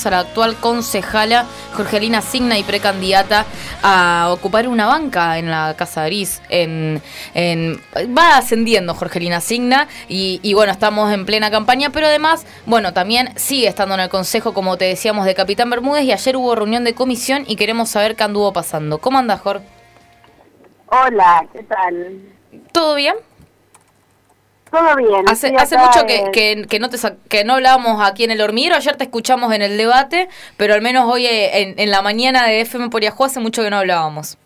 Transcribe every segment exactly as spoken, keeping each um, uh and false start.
tenemos a la actual concejala Jorgelina Signa y precandidata a ocupar una banca en la Casa Gris. En, en, va ascendiendo Jorgelina Signa y, y bueno, estamos en plena campaña, pero además, bueno, también sigue estando en el consejo, como te decíamos, de Capitán Bermúdez, y ayer hubo reunión de comisión y queremos saber qué anduvo pasando. ¿Cómo andás, Jor? Hola, ¿qué tal? ¿Todo bien? Todo bien. Hace, hace mucho que, que, que, no te, que no hablábamos aquí en El Hormiguero. Ayer te escuchamos en el debate, pero al menos hoy en, en la mañana de F M por Yahoo hace mucho que no hablábamos.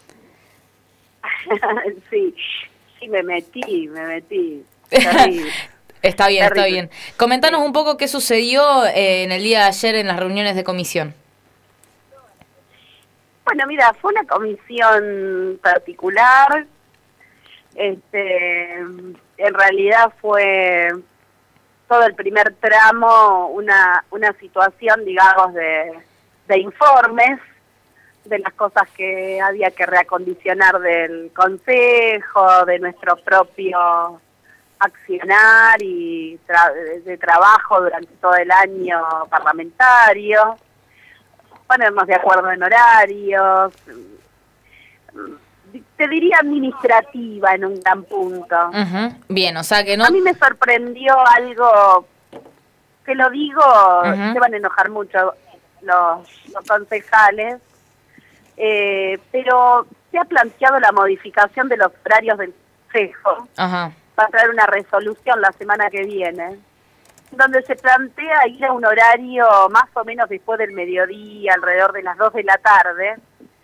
sí, sí me metí, me metí. Está bien, está Terrible. bien. Comentanos un poco qué sucedió eh, en el día de ayer en las reuniones de comisión. Bueno, mira, fue una comisión particular. Este, en realidad fue todo el primer tramo una una situación, digamos, de, de informes de las cosas que había que reacondicionar del Consejo, de nuestro propio accionar y tra de trabajo durante todo el año parlamentario, ponernos de acuerdo en horarios, te diría administrativa en un gran punto. Uh-huh. Bien, o sea que no... A mí me sorprendió algo, que lo digo, uh-huh. se van a enojar mucho los, los concejales, eh, pero se ha planteado la modificación de los horarios del Consejo. Uh-huh. Va a traer una resolución la semana que viene, donde se plantea ir a un horario más o menos después del mediodía, alrededor de las dos de la tarde,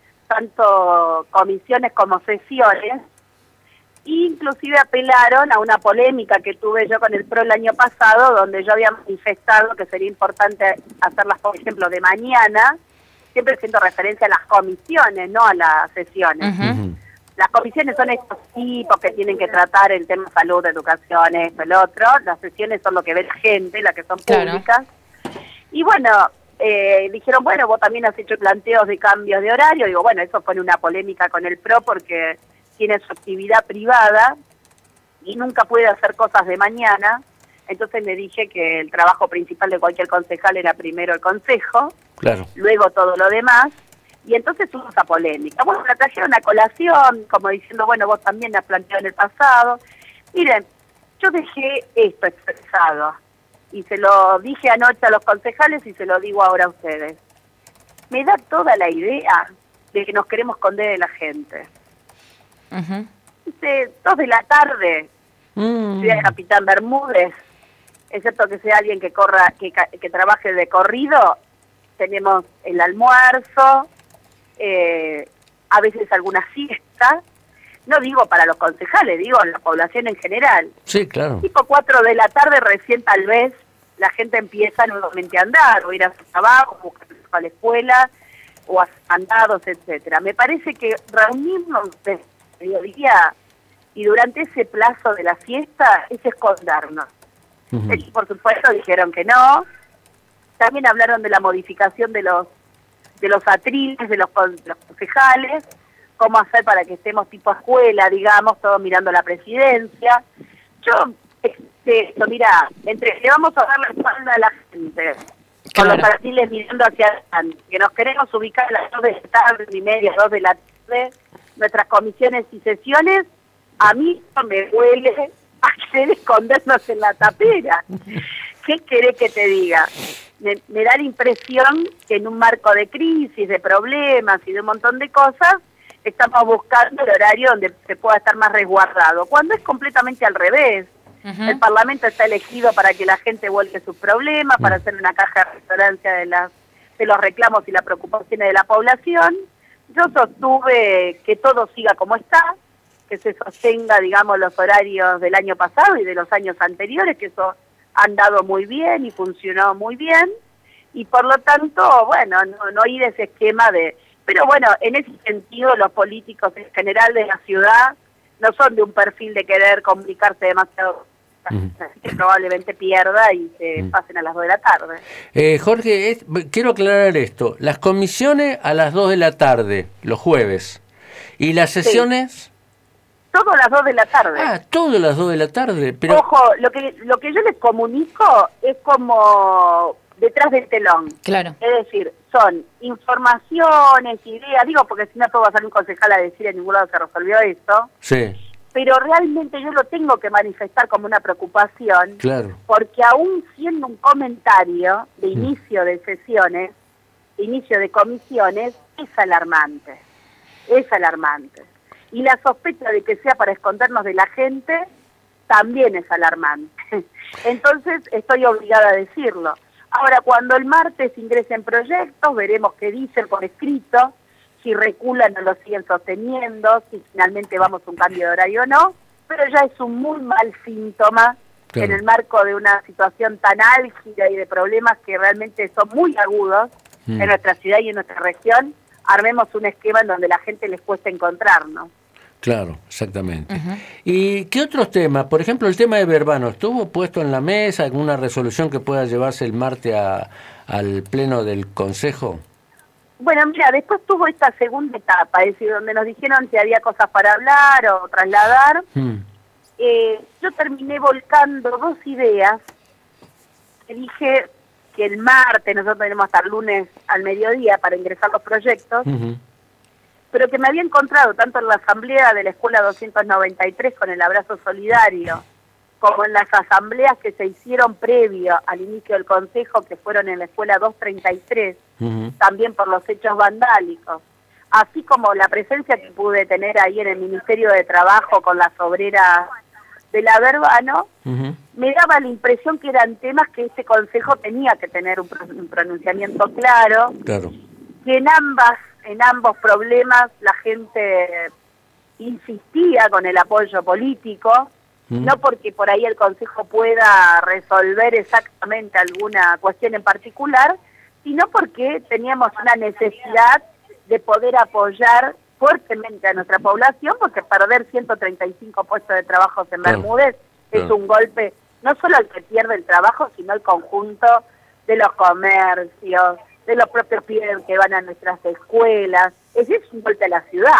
tanto comisiones como sesiones. Inclusive apelaron a una polémica que tuve yo con el P R O el año pasado, donde yo había manifestado que sería importante hacerlas, por ejemplo, de mañana, siempre haciendo referencia a las comisiones, no a las sesiones. Uh-huh. Las comisiones son estos tipos que tienen que tratar el tema salud, educación, esto, el otro. Las sesiones son lo que ve la gente, las que son públicas. Claro. Y bueno, eh, dijeron, bueno, vos también has hecho planteos de cambios de horario. Digo, bueno, eso fue una polémica con el P R O porque tiene su actividad privada y nunca puede hacer cosas de mañana. Entonces le dije que el trabajo principal de cualquier concejal era primero el consejo, claro, luego todo lo demás. Y entonces hubo esa polémica. Bueno, la trajeron a colación, como diciendo, bueno, vos también la has planteado en el pasado. Miren, yo dejé esto expresado, y se lo dije anoche a los concejales y se lo digo ahora a ustedes. Me da toda la idea de que nos queremos esconder de la gente. Uh-huh. Dice, dos de la tarde, mm. ciudad de Capitán Bermúdez, excepto que sea alguien que corra, que, que trabaje de corrido, tenemos el almuerzo, Eh, a veces alguna siesta, no digo para los concejales, digo a la población en general. Sí, claro. Tipo cuatro de la tarde recién tal vez la gente empieza nuevamente a andar, o ir a su trabajo, buscar a la escuela, o a mandados, etcétera. Me parece que reunirnos de mediodía y durante ese plazo de la siesta es escondernos. Uh-huh. Ellos, por supuesto, dijeron que no. También hablaron de la modificación de los de los atriles, de los, de los concejales, cómo hacer para que estemos tipo escuela, digamos, todos mirando la presidencia. Yo, este, mira, entre que vamos a dar la espalda a la gente, claro, con los atriles mirando hacia adelante, que nos queremos ubicar a las dos de la tarde, y media, dos de la tarde, nuestras comisiones y sesiones, a mí no me huele a querer escondernos en la tapera. ¿Qué querés que te diga? Me, me da la impresión que en un marco de crisis, de problemas y de un montón de cosas, estamos buscando el horario donde se pueda estar más resguardado, cuando es completamente al revés. Uh-huh. El Parlamento está elegido para que la gente vuelque sus problemas, para hacer una caja de resonancia de, las, de los reclamos y las preocupaciones de la población. Yo sostuve que todo siga como está, que se sostenga, digamos, los horarios del año pasado y de los años anteriores, que eso han dado muy bien y funcionó muy bien, y por lo tanto, bueno, no, no ir ese esquema de... Pero bueno, en ese sentido los políticos en general de la ciudad no son de un perfil de querer comunicarse demasiado, uh-huh, que probablemente pierda y se uh-huh. pasen a las dos de la tarde. Eh, Jorge, es, quiero aclarar esto, las comisiones a las dos de la tarde, los jueves, y las sesiones... Sí. Todo a las dos de la tarde. Ah, todo a las dos de la tarde. Pero... Ojo, lo que lo que yo les comunico es como detrás del telón. Claro. Es decir, son informaciones, ideas, digo porque si no todo va a salir un concejal a decir en ningún lado se resolvió esto. Sí. Pero realmente yo lo tengo que manifestar como una preocupación, claro. porque aún siendo un comentario de inicio de sesiones, de inicio de comisiones, es alarmante, es alarmante. Y la sospecha de que sea para escondernos de la gente también es alarmante. Entonces estoy obligada a decirlo. Ahora, cuando el martes ingresen proyectos, veremos qué dicen por escrito, si reculan o lo siguen sosteniendo, si finalmente vamos a un cambio de horario o no, pero ya es un muy mal síntoma claro. en el marco de una situación tan álgida y de problemas que realmente son muy agudos mm. en nuestra ciudad y en nuestra región, armemos un esquema en donde la gente les cuesta encontrarnos. Claro, exactamente. Uh-huh. ¿Y qué otros temas? Por ejemplo, el tema de Verbano, ¿estuvo puesto en la mesa alguna resolución que pueda llevarse el martes a, al pleno del Consejo? Bueno, mira, después tuvo esta segunda etapa, es decir, donde nos dijeron si había cosas para hablar o trasladar. Hmm. Eh, yo terminé volcando dos ideas. Que dije que el martes, nosotros tenemos hasta el lunes al mediodía para ingresar los proyectos, uh-huh. pero que me había encontrado tanto en la asamblea de la Escuela doscientos noventa y tres con el abrazo solidario, como en las asambleas que se hicieron previo al inicio del Consejo, que fueron en la Escuela doscientos treinta y tres, uh-huh. también por los hechos vandálicos, así como la presencia que pude tener ahí en el Ministerio de Trabajo con las obreras de la Verbano, uh-huh. me daba la impresión que eran temas que este Consejo tenía que tener un, un pronunciamiento claro, claro, que en ambas, en ambos problemas la gente insistía con el apoyo político, no porque por ahí el Consejo pueda resolver exactamente alguna cuestión en particular, sino porque teníamos una necesidad de poder apoyar fuertemente a nuestra población, porque perder ciento treinta y cinco puestos de trabajo en Bermúdez claro. es un golpe, no solo al que pierde el trabajo, sino al conjunto de los comercios, de los propios pibes que van a nuestras escuelas. Ese es un golpe a la ciudad.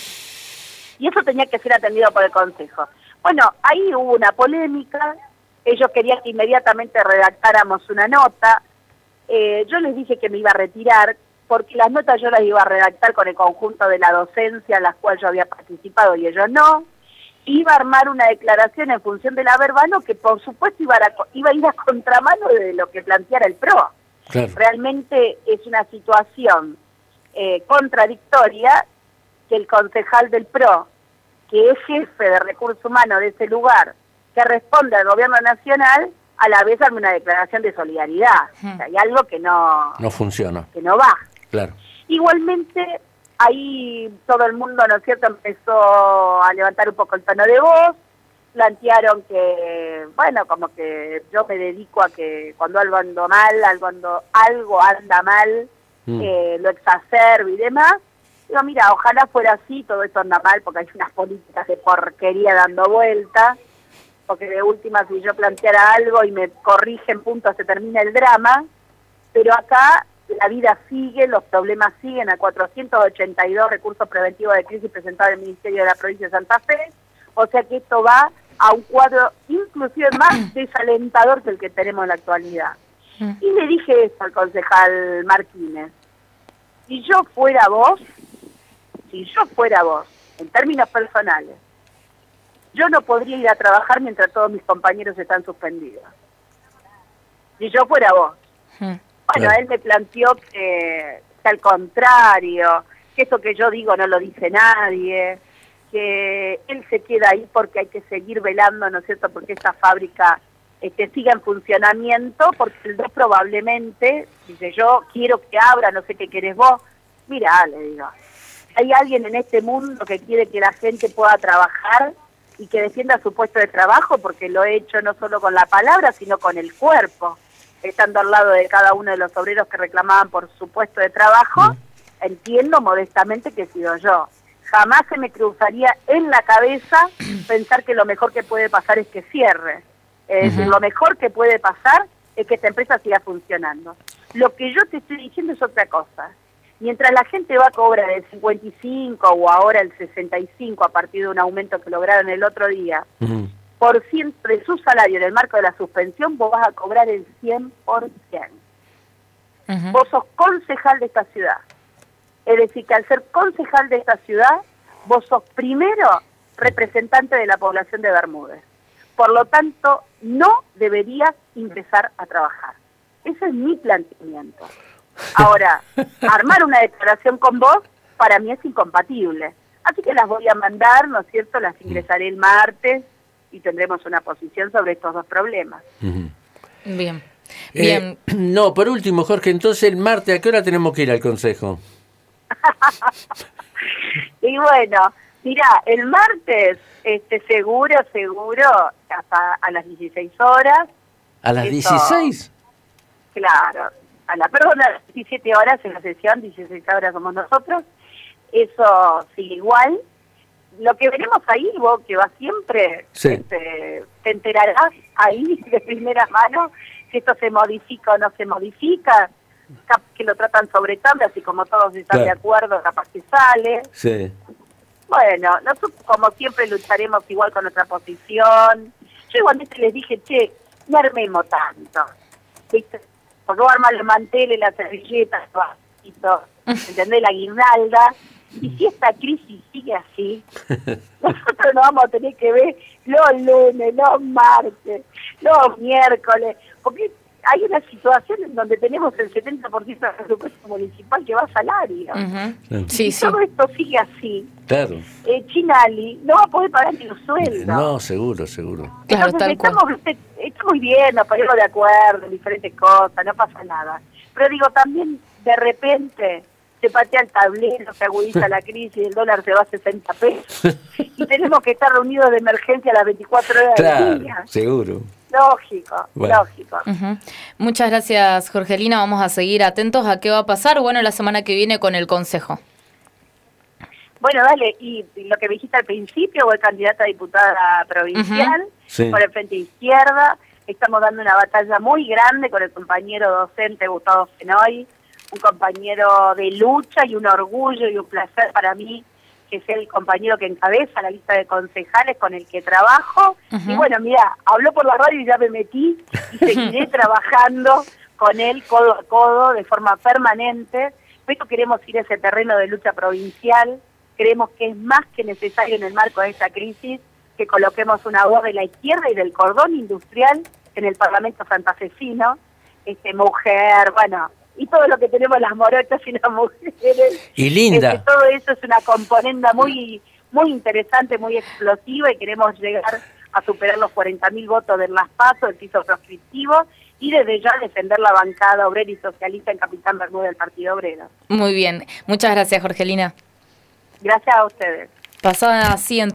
Y eso tenía que ser atendido por el Consejo. Bueno, ahí hubo una polémica, ellos querían que inmediatamente redactáramos una nota, eh, yo les dije que me iba a retirar, porque las notas yo las iba a redactar con el conjunto de la docencia, en las cuales yo había participado y ellos no, iba a armar una declaración en función de la Verbano que por supuesto iba a, iba a ir a contramano de lo que planteara el P R O. Claro. Realmente es una situación eh, contradictoria que el concejal del P R O, que es jefe de recursos humanos de ese lugar, que responde al gobierno nacional, a la vez darme una declaración de solidaridad. Hmm. O sea, hay algo que no... No funciona. Que no va. Claro. Igualmente, ahí todo el mundo, ¿no es cierto?, empezó a levantar un poco el tono de voz, plantearon que, bueno, como que yo me dedico a que cuando algo anda mal, algo, ando, algo anda mal, hmm. eh, lo exacerbo y demás. Digo, mira, ojalá fuera así, todo esto anda mal porque hay unas políticas de porquería dando vueltas, porque de última si yo planteara algo y me corrigen punto se termina el drama, pero acá la vida sigue, los problemas siguen a cuatrocientos ochenta y dos recursos preventivos de crisis presentados en el Ministerio de la Provincia de Santa Fe, o sea que esto va a un cuadro inclusive más desalentador que el que tenemos en la actualidad. Y le dije esto al concejal Martínez, si yo fuera vos, si yo fuera vos, en términos personales, yo no podría ir a trabajar mientras todos mis compañeros están suspendidos. Si yo fuera vos. Hmm. Bueno, él me planteó que, que al contrario, que eso que yo digo no lo dice nadie, que él se queda ahí porque hay que seguir velando, ¿no es cierto?, porque esa fábrica este, siga en funcionamiento, porque el dos probablemente, dice yo, quiero que abra, no sé qué querés vos. Mirá, le digo, hay alguien en este mundo que quiere que la gente pueda trabajar y que defienda su puesto de trabajo, porque lo he hecho no solo con la palabra, sino con el cuerpo, estando al lado de cada uno de los obreros que reclamaban por su puesto de trabajo. Mm. Entiendo modestamente que he sido yo. Jamás se me cruzaría en la cabeza pensar que lo mejor que puede pasar es que cierre. Es decir, uh-huh. lo mejor que puede pasar es que esta empresa siga funcionando. Lo que yo te estoy diciendo es otra cosa. Mientras la gente va a cobrar el cincuenta y cinco o ahora el sesenta y cinco a partir de un aumento que lograron el otro día, uh-huh. por ciento de su salario en el marco de la suspensión, vos vas a cobrar el cien por ciento. Uh-huh. Vos sos concejal de esta ciudad. Es decir, que al ser concejal de esta ciudad, vos sos primero representante de la población de Bermúdez. Por lo tanto, no deberías ingresar a trabajar. Ese es mi planteamiento. Ahora, armar una declaración con vos, para mí es incompatible. Así que las voy a mandar, ¿no es cierto? Las ingresaré el martes y tendremos una posición sobre estos dos problemas. Uh-huh. Bien. Bien. Eh, no, por último, Jorge, entonces el martes, ¿a qué hora tenemos que ir al consejo? Y bueno, mirá, el martes, este, seguro, seguro, hasta a las dieciséis horas. ¿A las dieciséis? Claro, a la, perdón, a las diecisiete horas en la sesión, dieciséis horas somos nosotros. Eso sigue igual. Lo que veremos ahí, vos que vas siempre, sí. este, te enterarás ahí de primera mano si esto se modifica o no se modifica, que lo tratan sobre tablas y como todos están claro. de acuerdo, capaz que sale. Sí. Bueno, nosotros como siempre lucharemos igual con nuestra posición. Yo igualmente les dije, che, no armemos tanto, ¿viste? Porque vos armas los manteles, las servilletas, los vasitos, ¿entendés? La guirnalda. Y si esta crisis sigue así, nosotros nos vamos a tener que ver los lunes, los martes, los miércoles, porque hay una situación en donde tenemos el setenta por ciento del presupuesto municipal que va a salario. Uh-huh. Sí, si todo sí. esto sigue así, claro. eh, Chinali no va a poder pagar ni los sueldos. No, seguro, seguro. Claro, Entonces tal estamos, cual. está muy bien, nos ponemos de acuerdo en diferentes cosas, no pasa nada. Pero digo, también de repente se patea el tablero, se agudiza la crisis, el dólar se va a sesenta pesos y tenemos que estar reunidos de emergencia a las veinticuatro horas claro, del día. Seguro. Lógico, bueno. lógico. Uh-huh. Muchas gracias, Jorgelina. Vamos a seguir atentos a qué va a pasar, bueno, la semana que viene con el Consejo. Bueno, dale, y, y lo que me dijiste al principio, voy candidata a diputada provincial, uh-huh. sí. por el Frente Izquierda. Estamos dando una batalla muy grande con el compañero docente Gustavo Fenoy, un compañero de lucha y un orgullo y un placer para mí, que es el compañero que encabeza la lista de concejales con el que trabajo. Uh-huh. Y bueno, mira, habló por la radio y ya me metí y seguiré trabajando con él codo a codo de forma permanente. Pero queremos ir a ese terreno de lucha provincial. Creemos que es más que necesario en el marco de esta crisis que coloquemos una voz de la izquierda y del cordón industrial en el Parlamento santafesino. Este, mujer, bueno, y todo lo que tenemos las morochas y las mujeres. Y linda. Este, todo eso es una componenda muy muy interesante, muy explosiva, y queremos llegar a superar los cuarenta mil votos del Las Paso, del piso proscriptivo, y desde ya defender la bancada obrera y socialista en Capitán Bermúdez del Partido Obrero. Muy bien. Muchas gracias, Jorgelina. Gracias a ustedes. Pasada así en